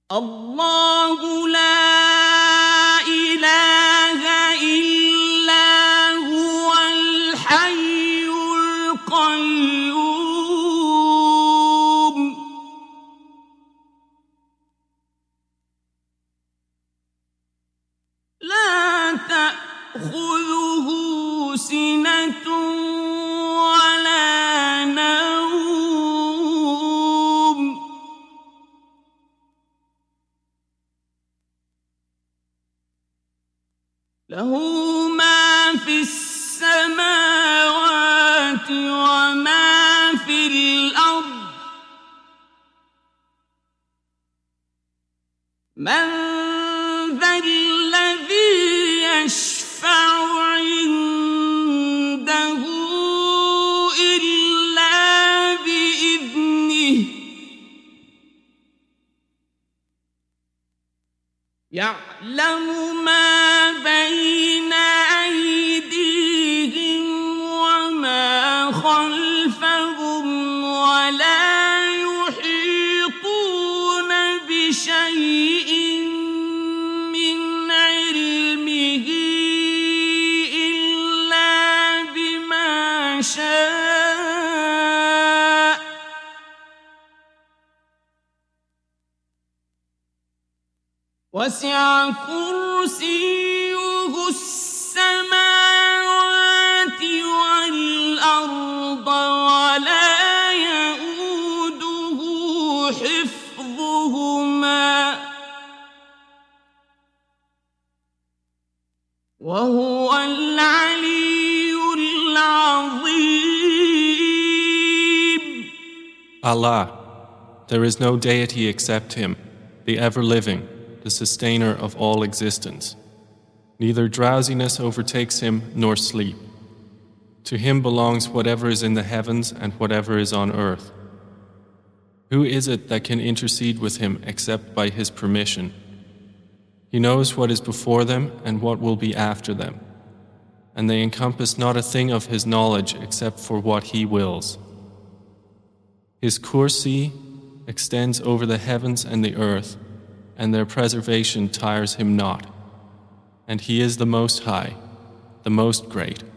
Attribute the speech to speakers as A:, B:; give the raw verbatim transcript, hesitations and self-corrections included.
A: الله لا إله إلا هو الحي القيوم لا تأخذه سنة ولا نوم له ما في السماوات وما في الأرض من ذا الذي يشفع عنده إلا بإذنه يعلم ما بين أيديهم وما خلفهم ولا يحيطون بشيء من علمه إلا بما شاء وسع كرسيه السماوات والأرض ولا يئوده حفظهما وهو العلي العظيم.
B: Allah, there is no deity except Him, the ever-living, the sustainer of all existence. Neither drowsiness overtakes Him nor sleep. To Him belongs whatever is in the heavens and whatever is on earth. Who is it that can intercede with Him except by His permission? He knows what is before them and what will be after them, and they encompass not a thing of His knowledge except for what He wills. His kursi extends over the heavens and the earth, and their preservation tires Him not. And He is the Most High, the Most Great.